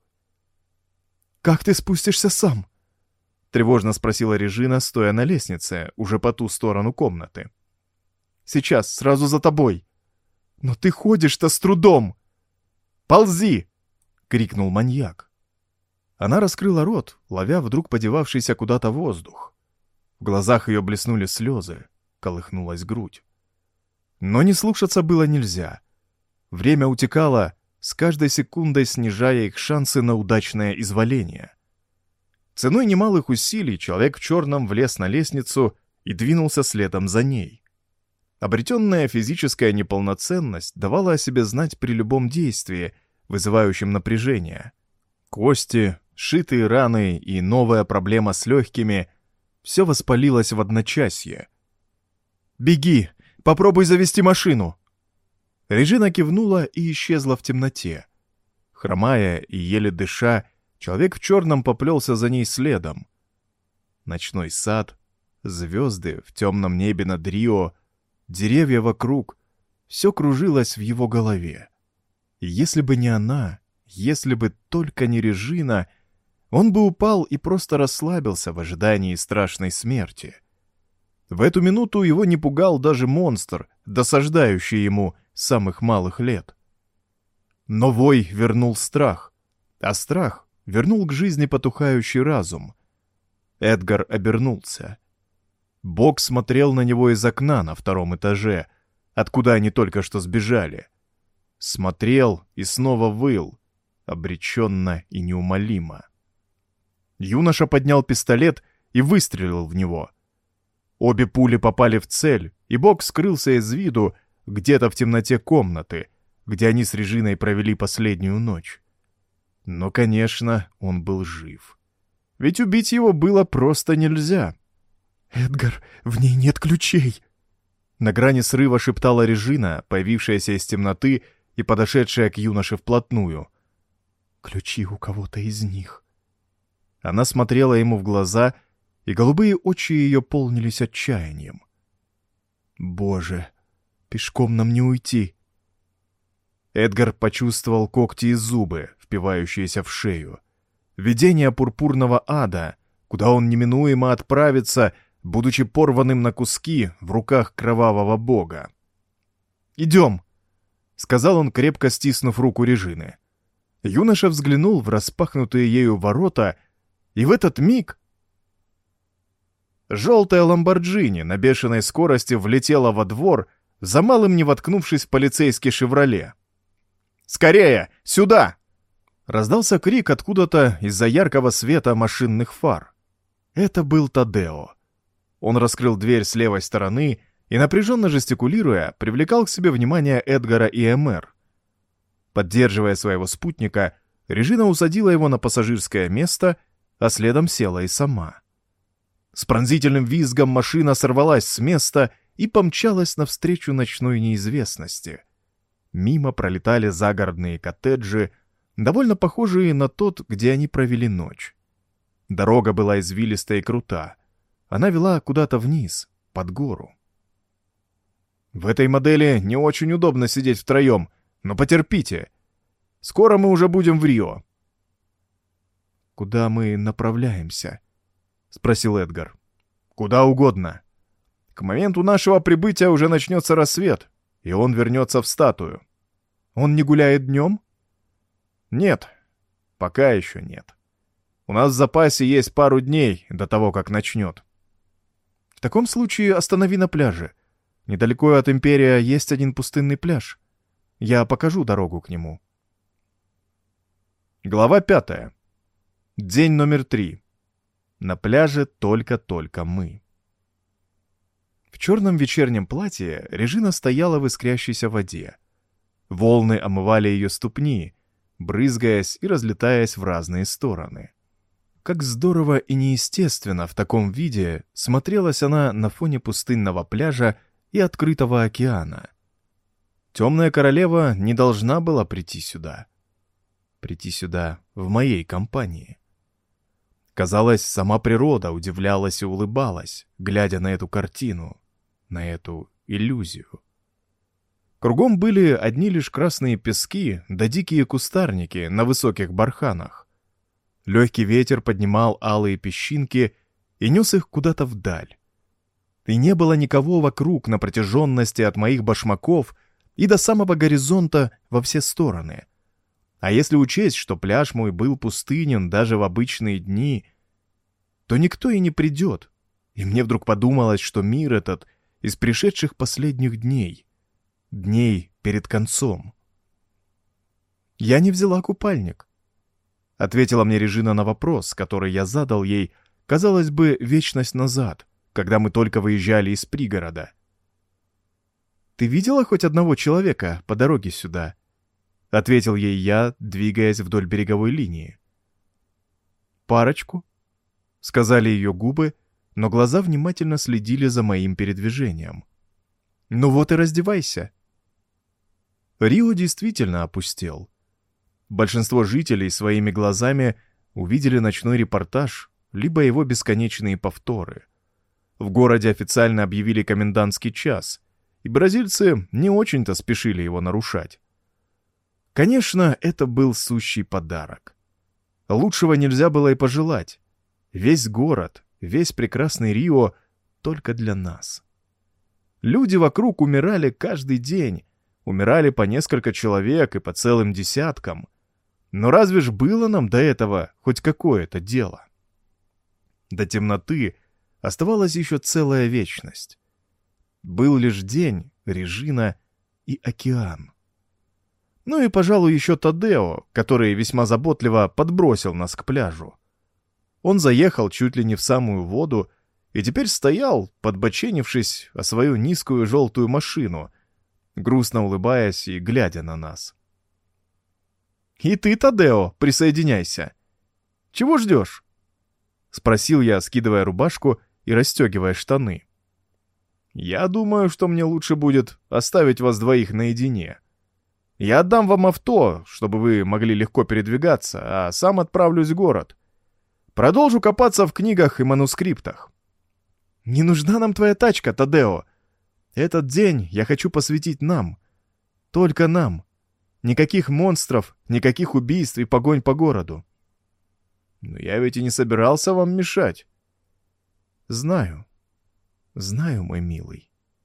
«Как ты спустишься сам?» — тревожно спросила Режина, стоя на лестнице, уже по ту сторону комнаты. «Сейчас, сразу за тобой. Но ты ходишь-то с трудом!» «Ползи!» — крикнул маньяк. Она раскрыла рот, ловя вдруг подевавшийся куда-то воздух. В глазах ее блеснули слезы, колыхнулась грудь. Но не слушаться было нельзя. Время утекало, с каждой секундой снижая их шансы на удачное изваление. Ценой немалых усилий человек в черном влез на лестницу и двинулся следом за ней. Обретенная физическая неполноценность давала о себе знать при любом действии, вызывающем напряжение. Кости, сшитые раны и новая проблема с легкими — все воспалилось в одночасье. «Беги! Попробуй завести машину!» Режина кивнула и исчезла в темноте. Хромая и еле дыша, человек в черном поплелся за ней следом. Ночной сад, звезды в темном небе над Рио, деревья вокруг — все кружилось в его голове. И если бы не она, Если бы только не Режина, он бы упал и просто расслабился в ожидании страшной смерти. В эту минуту его не пугал даже монстр, досаждающий ему с самых малых лет. Но вой вернул страх, а страх вернул к жизни потухающий разум. Эдгар обернулся. Бог смотрел на него из окна на втором этаже, откуда они только что сбежали. Смотрел и снова выл, обреченно и неумолимо. Юноша поднял пистолет и выстрелил в него. Обе пули попали в цель, и Бог скрылся из виду где-то в темноте комнаты, где они с Режиной провели последнюю ночь. Но, конечно, он был жив. Ведь убить его было просто нельзя. «Эдгар, в ней нет ключей!» На грани срыва шептала Режина, появившаяся из темноты и подошедшая к юноше вплотную. «Ключи у кого-то из них». Она смотрела ему в глаза, и голубые очи ее полнились отчаянием. «Боже, пешком нам не уйти!» Эдгар почувствовал когти и зубы, впивающиеся в шею. Видение пурпурного ада, куда он неминуемо отправится, будучи порванным на куски в руках кровавого бога. «Идем!» — сказал он, крепко стиснув руку Режины. Юноша взглянул в распахнутые ею ворота, и в этот миг желтая ламборджини на бешеной скорости влетела во двор, за малым не воткнувшись в полицейский «Шевроле». «Скорее! Сюда!» Раздался крик откуда-то из-за яркого света машинных фар. Это был Тадео. Он раскрыл дверь с левой стороны и, напряженно жестикулируя, привлекал к себе внимание Эдгара и Эмер. Поддерживая своего спутника, Режина усадила его на пассажирское место, а следом села и сама. С пронзительным визгом машина сорвалась с места и помчалась навстречу ночной неизвестности. Мимо пролетали загородные коттеджи, довольно похожие на тот, где они провели ночь. Дорога была извилистая и крута. Она вела куда-то вниз, под гору. В этой модели не очень удобно сидеть втроем, но потерпите. Скоро мы уже будем в Рио. «Куда мы направляемся?» — спросил Эдгар. «Куда угодно. К моменту нашего прибытия уже начнется рассвет, и он вернется в статую. Он не гуляет днем?» «Нет, пока еще нет. У нас в запасе есть пару дней до того, как начнет». «В таком случае останови на пляже. Недалеко от Империя есть один пустынный пляж. Я покажу дорогу к нему». Глава пятая. День номер три. На пляже только-только мы. В черном вечернем платье Режина стояла в искрящейся воде. Волны омывали ее ступни, брызгаясь и разлетаясь в разные стороны. Как здорово и неестественно в таком виде смотрелась она на фоне пустынного пляжа и открытого океана. Темная королева не должна была прийти сюда. Прийти сюда в моей компании. Казалось, сама природа удивлялась и улыбалась, глядя на эту картину, на эту иллюзию. Кругом были одни лишь красные пески да дикие кустарники на высоких барханах. Легкий ветер поднимал алые песчинки и нес их куда-то вдаль. И не было никого вокруг на протяженности от моих башмаков и до самого горизонта во все стороны. А если учесть, что пляж мой был пустынен даже в обычные дни, то никто и не придет. И мне вдруг подумалось, что мир этот из пришедших последних дней, дней перед концом. «Я не взяла купальник», — ответила мне Режина на вопрос, который я задал ей, казалось бы, вечность назад, когда мы только выезжали из пригорода. «Ты видела хоть одного человека по дороге сюда?» — ответил ей я, двигаясь вдоль береговой линии. «Парочку», — сказали ее губы, но глаза внимательно следили за моим передвижением. «Ну вот и раздевайся». Рио действительно опустел. Большинство жителей своими глазами увидели ночной репортаж, либо его бесконечные повторы. В городе официально объявили комендантский час, и бразильцы не очень-то спешили его нарушать. Конечно, это был сущий подарок. Лучшего нельзя было и пожелать. Весь город, весь прекрасный Рио только для нас. Люди вокруг умирали каждый день, умирали по несколько человек и по целым десяткам. Но разве ж было нам до этого хоть какое-то дело? До темноты оставалась еще целая вечность. Был лишь день, Режина и океан. Ну и, пожалуй, еще Тадео, который весьма заботливо подбросил нас к пляжу. Он заехал чуть ли не в самую воду и теперь стоял, подбоченившись о свою низкую желтую машину, грустно улыбаясь и глядя на нас. «И ты, Тадео, присоединяйся. Чего ждешь?» — спросил я, скидывая рубашку и расстегивая штаны. «Я думаю, что мне лучше будет оставить вас двоих наедине. Я отдам вам авто, чтобы вы могли легко передвигаться, а сам отправлюсь в город. Продолжу копаться в книгах и манускриптах». «Не нужна нам твоя тачка, Тадео. Этот день я хочу посвятить нам. Только нам. Никаких монстров, никаких убийств и погонь по городу». «Но я ведь и не собирался вам мешать». «Знаю. Знаю, мой милый».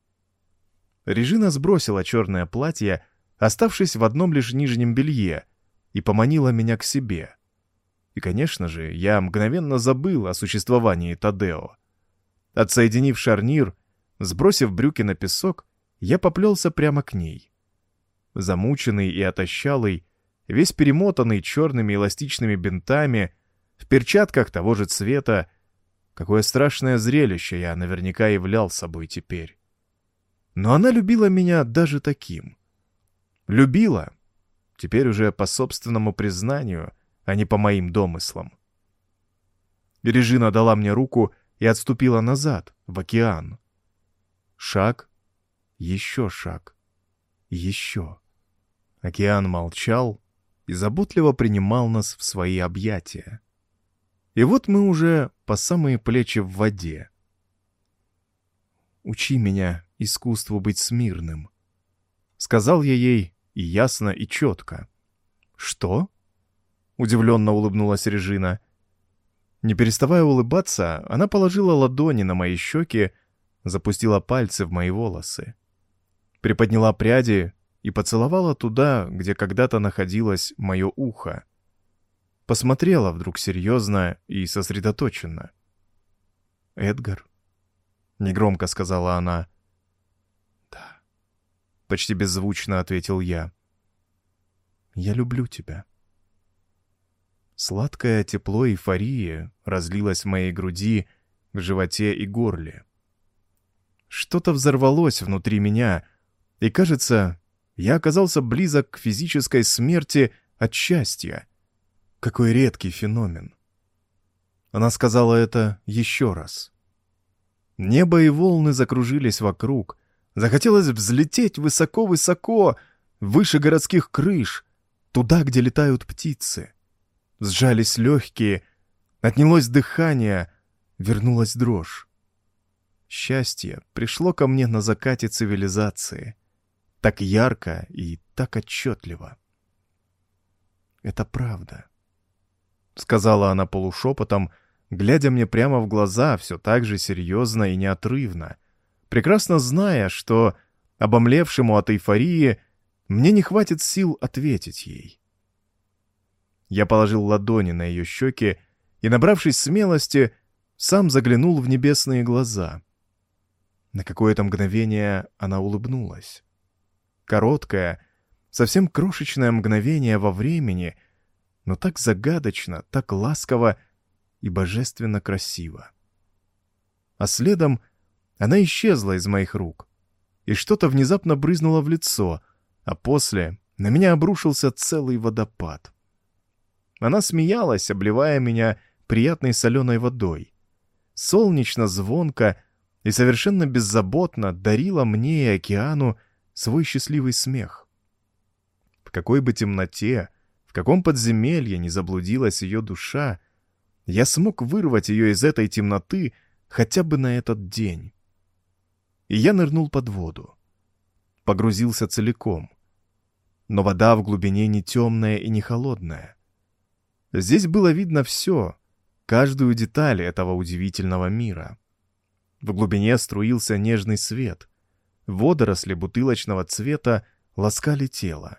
Режина сбросила черное платье, оставшись в одном лишь нижнем белье, и поманила меня к себе. И, конечно же, я мгновенно забыл о существовании Тадео. Отсоединив шарнир, сбросив брюки на песок, я поплелся прямо к ней. Замученный и отощалый, весь перемотанный черными эластичными бинтами, в перчатках того же цвета, какое страшное зрелище я наверняка являл собой теперь. Но она любила меня даже таким. Любила, теперь уже по собственному признанию, а не по моим домыслам. Режина дала мне руку и отступила назад, в океан. Шаг, еще шаг, еще. Океан молчал и заботливо принимал нас в свои объятия. И вот мы уже по самые плечи в воде. «Учи меня искусству быть смирным», — сказал я ей и ясно, и четко. «Что?» — удивленно улыбнулась Режина. Не переставая улыбаться, она положила ладони на мои щеки, запустила пальцы в мои волосы, приподняла пряди и поцеловала туда, где когда-то находилось мое ухо. Посмотрела вдруг серьезно и сосредоточенно. «Эдгар?» — негромко сказала она. «Да», — почти беззвучно ответил я. «Я люблю тебя». Сладкое тепло эйфории разлилось в моей груди, в животе и горле. Что-то взорвалось внутри меня, и, кажется, я оказался близок к физической смерти от счастья. Какой редкий феномен. Она сказала это еще раз. Небо и волны закружились вокруг. Захотелось взлететь высоко-высоко, выше городских крыш, туда, где летают птицы. Сжались легкие, отнялось дыхание, вернулась дрожь. Счастье пришло ко мне на закате цивилизации. Так ярко и так отчетливо. «Это правда», — сказала она полушепотом, глядя мне прямо в глаза все так же серьезно и неотрывно, прекрасно зная, что, обомлевшему от эйфории, мне не хватит сил ответить ей. Я положил ладони на ее щеки и, набравшись смелости, сам заглянул в небесные глаза. На какое-то мгновение она улыбнулась. Короткое, совсем крошечное мгновение во времени, но так загадочно, так ласково и божественно красиво. А следом она исчезла из моих рук, и что-то внезапно брызнуло в лицо, а после на меня обрушился целый водопад. Она смеялась, обливая меня приятной соленой водой. Солнечно, звонко и совершенно беззаботно дарила мне и океану свой счастливый смех. В какой бы темноте, в каком подземелье ни заблудилась ее душа, я смог вырвать ее из этой темноты хотя бы на этот день. И я нырнул под воду. Погрузился целиком. но вода в глубине не темная и не холодная. Здесь было видно все, каждую деталь этого удивительного мира. В глубине струился нежный свет. Водоросли бутылочного цвета ласкали тело.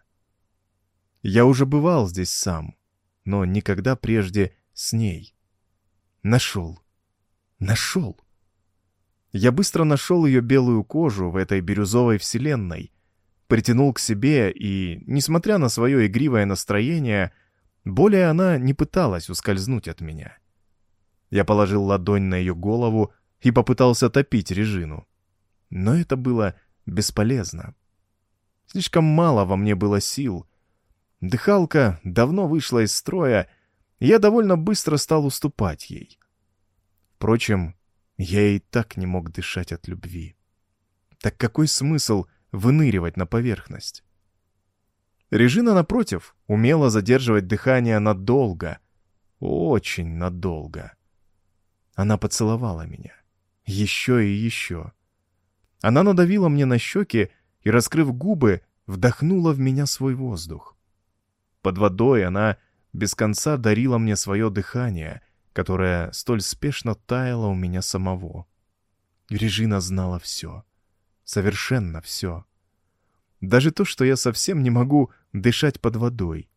Я уже бывал здесь сам, но никогда прежде с ней. Нашел. Нашел. Я быстро нашел ее белую кожу в этой бирюзовой вселенной, притянул к себе, и, несмотря на свое игривое настроение, более она не пыталась ускользнуть от меня. Я положил ладонь на ее голову и попытался топить Режину. Но это было бесполезно. Слишком мало во мне было сил. Дыхалка давно вышла из строя, и я довольно быстро стал уступать ей. Впрочем, я и так не мог дышать от любви. Так какой смысл выныривать на поверхность? Режина, напротив, умела задерживать дыхание надолго, очень надолго. Она поцеловала меня. Еще и еще. Она надавила мне на щеки и, раскрыв губы, вдохнула в меня свой воздух. Под водой она без конца дарила мне свое дыхание, которое столь спешно таяло у меня самого. Режина знала все. Совершенно все. Даже то, что я совсем не могу дышать под водой.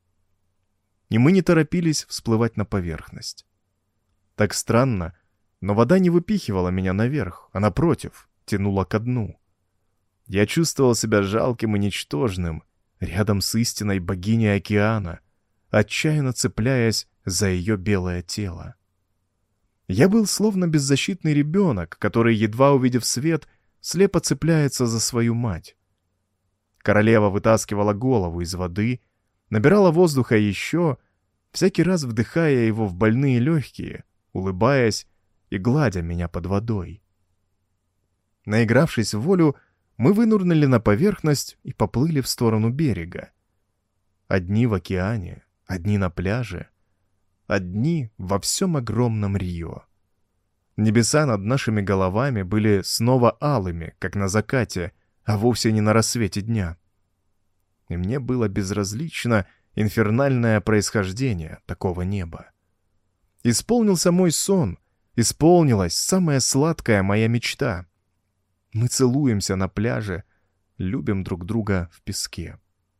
И мы не торопились всплывать на поверхность. Так странно, но вода не выпихивала меня наверх, а напротив, тянула ко дну. Я чувствовал себя жалким и ничтожным, рядом с истинной богиней океана, отчаянно цепляясь за ее белое тело. Я был словно беззащитный ребенок, который, едва увидев свет, слепо цепляется за свою мать. Королева вытаскивала голову из воды, набирала воздуха еще, всякий раз вдыхая его в больные легкие, улыбаясь и гладя меня под водой. Наигравшись в волю, мы вынырнули на поверхность и поплыли в сторону берега. Одни в океане, одни на пляже, одни во всем огромном Рио. Небеса над нашими головами были снова алыми, как на закате, а вовсе не на рассвете дня. И мне было безразлично инфернальное происхождение такого неба. Исполнился мой сон, исполнилась самая сладкая моя мечта. Мы целуемся на пляже, любим друг друга в песке.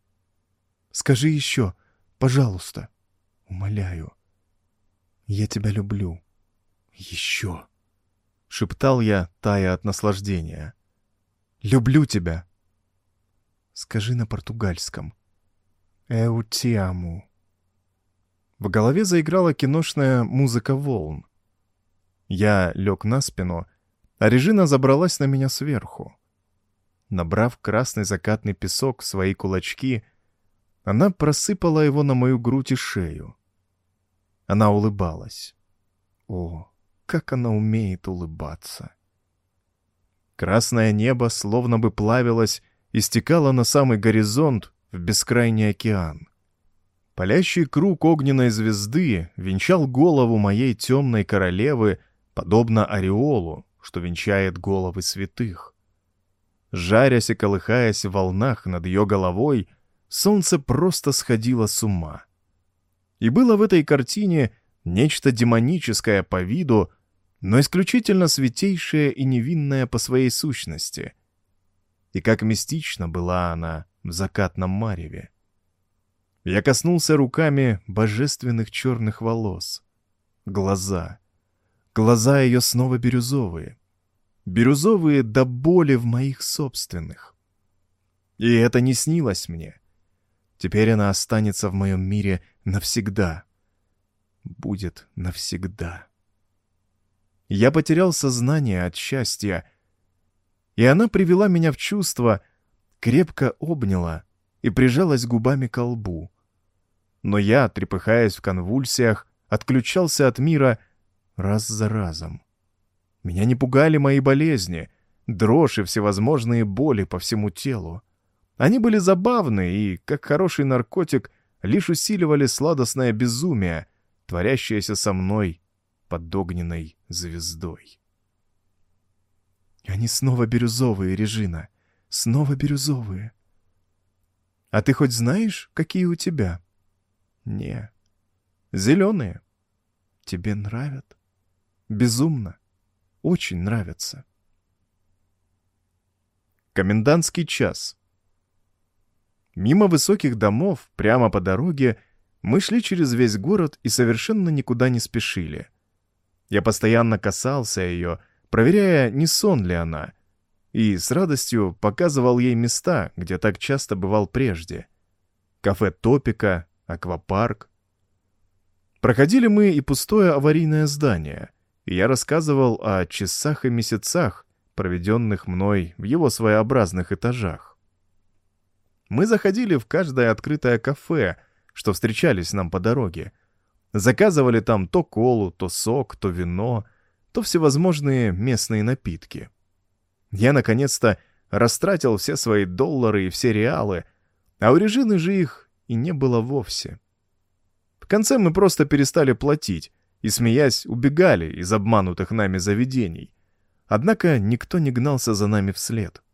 Скажи еще, пожалуйста, умоляю. Я тебя люблю. Еще, шептал я, тая от наслаждения. Люблю тебя. Скажи на португальском. «Eu te amo». В голове заиграла киношная музыка волн. Я лег на спину, а Режина забралась на меня сверху. Набрав красный закатный песок в свои кулачки, она просыпала его на мою грудь и шею. Она улыбалась. О, как она умеет улыбаться! Красное небо словно бы плавилось и стекало на самый горизонт в бескрайний океан. Палящий круг огненной звезды венчал голову моей темной королевы, подобно ореолу, что венчает головы святых. Жарясь и колыхаясь в волнах над ее головой, солнце просто сходило с ума. И было в этой картине нечто демоническое по виду, но исключительно святейшее и невинное по своей сущности. И как мистично была она в закатном мареве. Я коснулся руками божественных черных волос. Глаза. Глаза ее снова бирюзовые. Бирюзовые до боли в моих собственных. И это не снилось мне. Теперь она останется в моем мире навсегда. Будет навсегда. Я потерял сознание от счастья, и она привела меня в чувство, крепко обняла и прижалась губами ко лбу. Но я, трепыхаясь в конвульсиях, отключался от мира раз за разом. Меня не пугали мои болезни, дрожь и всевозможные боли по всему телу. Они были забавны и, как хороший наркотик, лишь усиливали сладостное безумие, творящееся со мной под огненной звездой. Они снова бирюзовые, Режина, снова бирюзовые. А ты хоть знаешь, какие у тебя? Не. Зеленые. Тебе нравят? Безумно. Очень нравятся. Комендантский час. Мимо высоких домов, прямо по дороге, мы шли через весь город и совершенно никуда не спешили. Я постоянно касался ее, проверяя, не сон ли она, и с радостью показывал ей места, где так часто бывал прежде. Кафе «Топика», аквапарк. Проходили мы и пустое аварийное здание, и я рассказывал о часах и месяцах, проведенных мной в его своеобразных этажах. Мы заходили в каждое открытое кафе, что встречались нам по дороге. Заказывали там то колу, то сок, то вино, то всевозможные местные напитки. Я, наконец-то, растратил все свои доллары и все реалы, а у Режины же их и не было вовсе. В конце мы просто перестали платить и, смеясь, убегали из обманутых нами заведений. Однако никто не гнался за нами вслед.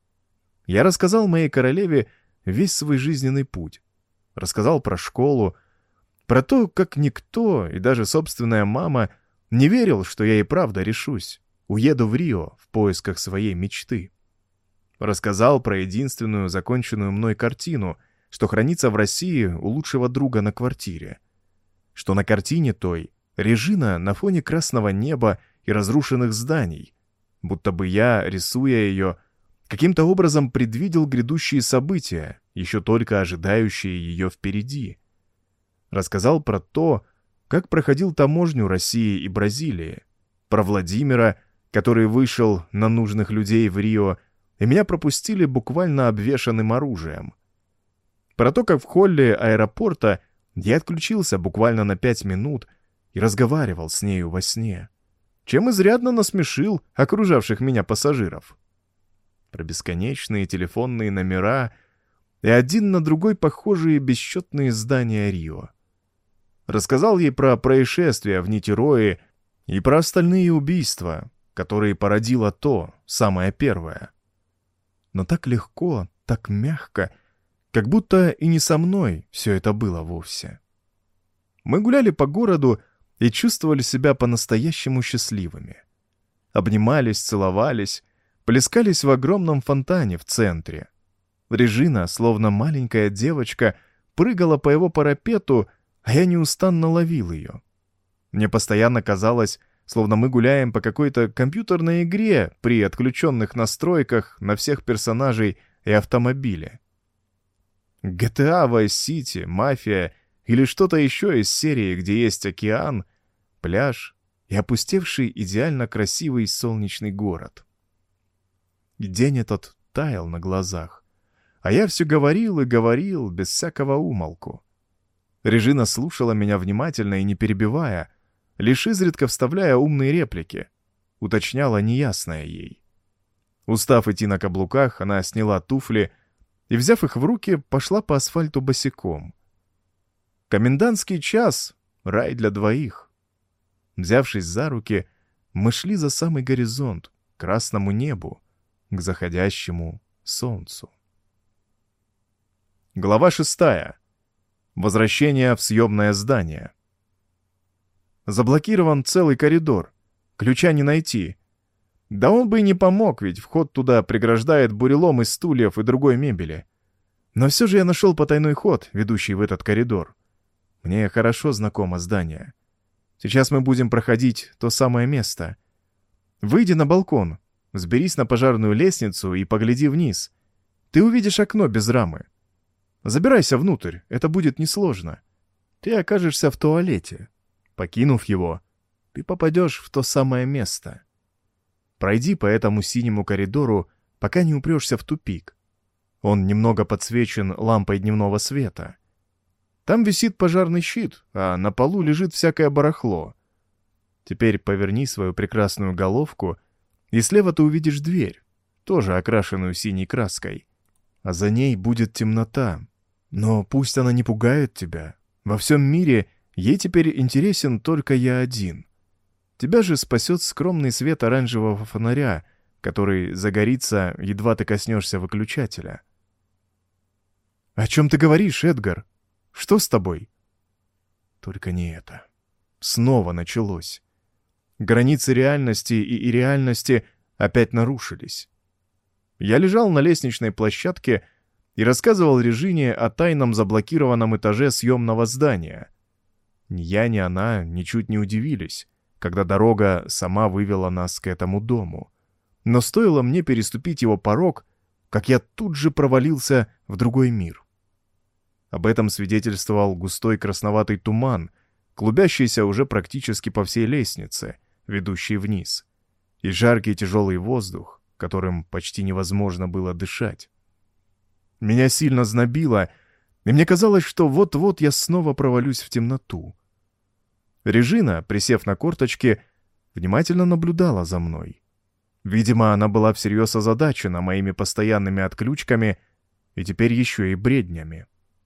Я рассказал моей королеве весь свой жизненный путь. Рассказал про школу, про то, как никто, и даже собственная мама, не верил, что я и правда решусь, уеду в Рио в поисках своей мечты. Рассказал про единственную законченную мной картину, что хранится в России у лучшего друга на квартире. Что на картине той Режина на фоне красного неба и разрушенных зданий, будто бы я, рисуя ее, каким-то образом предвидел грядущие события, еще только ожидающие ее впереди. Рассказал про то, как проходил таможню России и Бразилии, про Владимира, который вышел на нужных людей в Рио, и меня пропустили буквально обвешанным оружием. Про то, как в холле аэропорта я отключился буквально на пять минут и разговаривал с нею во сне, чем изрядно насмешил окружавших меня пассажиров. Про бесконечные телефонные номера и один на другой похожие бесчетные здания Рио. Рассказал ей про происшествия в Нитерое и про остальные убийства, которые породило то, самое первое. Но так легко, так мягко, как будто и не со мной все это было вовсе. Мы гуляли по городу и чувствовали себя по-настоящему счастливыми. Обнимались, целовались, плескались в огромном фонтане в центре. Режина, словно маленькая девочка, прыгала по его парапету, а я неустанно ловил ее. Мне постоянно казалось, словно мы гуляем по какой-то компьютерной игре при отключенных настройках на всех персонажей и автомобили. джи ти эй, Vice City, Мафия или что-то еще из серии, где есть океан, пляж и опустевший идеально красивый солнечный город. И день этот таял на глазах, а я все говорил и говорил без всякого умолку. Режина слушала меня внимательно и не перебивая, лишь изредка вставляя умные реплики, уточняла неясное ей. Устав идти на каблуках, она сняла туфли и, взяв их в руки, пошла по асфальту босиком. Комендантский час — рай для двоих. Взявшись за руки, мы шли за самый горизонт, к красному небу, к заходящему солнцу. Глава шестая. Возвращение в съемное здание. Заблокирован целый коридор. Ключа не найти. Да он бы и не помог, ведь вход туда преграждает бурелом из стульев и другой мебели. Но все же я нашел потайной ход, ведущий в этот коридор. Мне хорошо знакомо здание. Сейчас мы будем проходить то самое место. Выйди на балкон, взберись на пожарную лестницу и погляди вниз. Ты увидишь окно без рамы. Забирайся внутрь, это будет несложно. Ты окажешься в туалете. Покинув его, ты попадешь в то самое место. Пройди по этому синему коридору, пока не упрешься в тупик. Он немного подсвечен лампой дневного света. Там висит пожарный щит, а на полу лежит всякое барахло. Теперь поверни свою прекрасную головку, и слева ты увидишь дверь, тоже окрашенную синей краской. А за ней будет темнота. Но пусть она не пугает тебя. Во всем мире ей теперь интересен только я один. Тебя же спасет скромный свет оранжевого фонаря, который загорится, едва ты коснешься выключателя. «О чем ты говоришь, Эдгар? Что с тобой?» Только не это. Снова началось. Границы реальности и ирреальности опять нарушились. Я лежал на лестничной площадке и рассказывал Режине о тайном заблокированном этаже съемного здания. Ни я, ни она ничуть не удивились, когда дорога сама вывела нас к этому дому. Но стоило мне переступить его порог, как я тут же провалился в другой мир. Об этом свидетельствовал густой красноватый туман, клубящийся уже практически по всей лестнице, ведущей вниз, и жаркий тяжелый воздух, которым почти невозможно было дышать. Меня сильно знобило, и мне казалось, что вот-вот я снова провалюсь в темноту. Режина, присев на корточки, внимательно наблюдала за мной. Видимо, она была всерьез озадачена моими постоянными отключками и теперь еще и бреднями.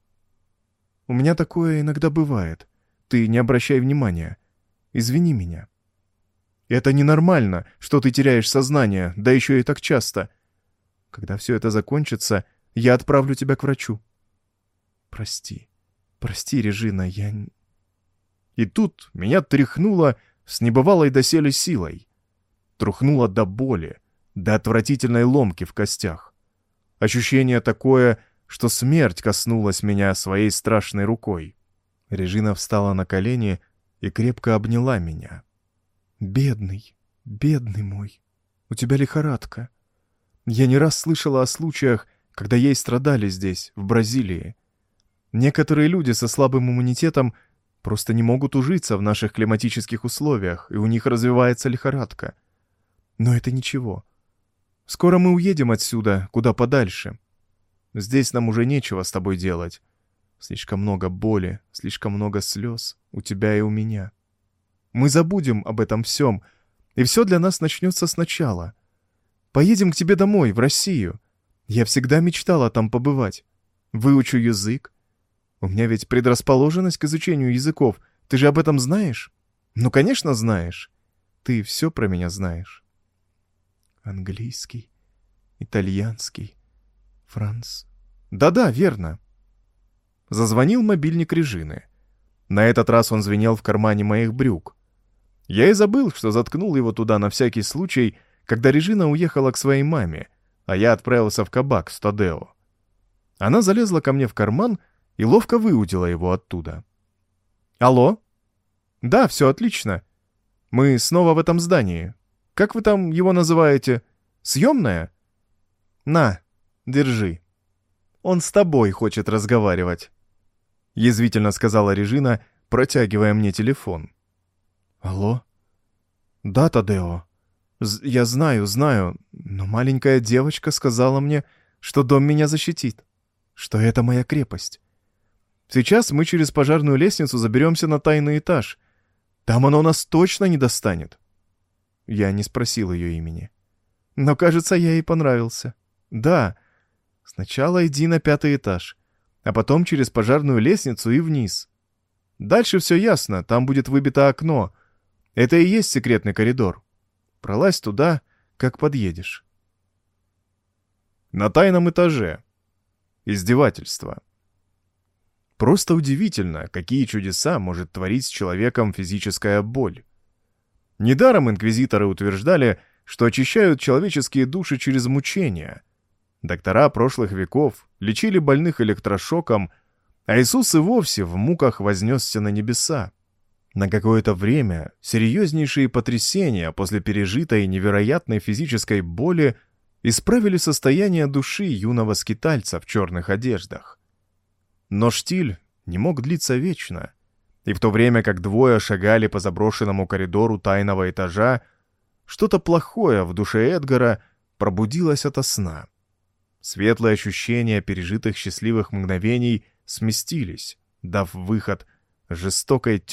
«У меня такое иногда бывает. Ты не обращай внимания. Извини меня». «Это ненормально, что ты теряешь сознание, да еще и так часто. Когда все это закончится, я отправлю тебя к врачу». «Прости, прости, Режина, я...» И тут меня тряхнуло с небывалой доселе силой. Трухнуло до боли, до отвратительной ломки в костях. Ощущение такое, что смерть коснулась меня своей страшной рукой. Режина встала на колени и крепко обняла меня. «Бедный, бедный мой, у тебя лихорадка. Я не раз слышала о случаях, когда ей страдали здесь, в Бразилии. Некоторые люди со слабым иммунитетом просто не могут ужиться в наших климатических условиях, и у них развивается лихорадка. Но это ничего. Скоро мы уедем отсюда, куда подальше. Здесь нам уже нечего с тобой делать. Слишком много боли, слишком много слез у тебя и у меня. Мы забудем об этом всем, и все для нас начнется сначала. Поедем к тебе домой, в Россию. Я всегда мечтала там побывать. Выучу язык. У меня ведь предрасположенность к изучению языков. Ты же об этом знаешь? Ну, конечно, знаешь. Ты все про меня знаешь. Английский, итальянский, франц... Да-да, верно. Зазвонил мобильник Режины. На этот раз он звенел в кармане моих брюк. Я и забыл, что заткнул его туда на всякий случай, когда Режина уехала к своей маме, а я отправился в кабак с Тадео. Она залезла ко мне в карман и ловко выудила его оттуда. «Алло? Да, все отлично. Мы снова в этом здании. Как вы там его называете? Съемное? На, держи. Он с тобой хочет разговаривать», — язвительно сказала Режина, протягивая мне телефон. «Алло? Да, Тадео. З- я знаю, знаю, но маленькая девочка сказала мне, что дом меня защитит, что это моя крепость. Сейчас мы через пожарную лестницу заберемся на тайный этаж. Там оно нас точно не достанет». Я не спросил ее имени. Но, кажется, я ей понравился. Да, сначала иди на пятый этаж, а потом через пожарную лестницу и вниз. Дальше все ясно, там будет выбито окно. Это и есть секретный коридор. Пролазь туда, как подъедешь. На тайном этаже. Издевательство. Просто удивительно, какие чудеса может творить с человеком физическая боль. Недаром инквизиторы утверждали, что очищают человеческие души через мучения. Доктора прошлых веков лечили больных электрошоком, а Иисус и вовсе в муках вознесся на небеса. На какое-то время серьезнейшие потрясения после пережитой невероятной физической боли исправили состояние души юного скитальца в черных одеждах. Но штиль не мог длиться вечно, и в то время как двое шагали по заброшенному коридору тайного этажа, что-то плохое в душе Эдгара пробудилось ото сна. Светлые ощущения пережитых счастливых мгновений сместились, дав выход жестокой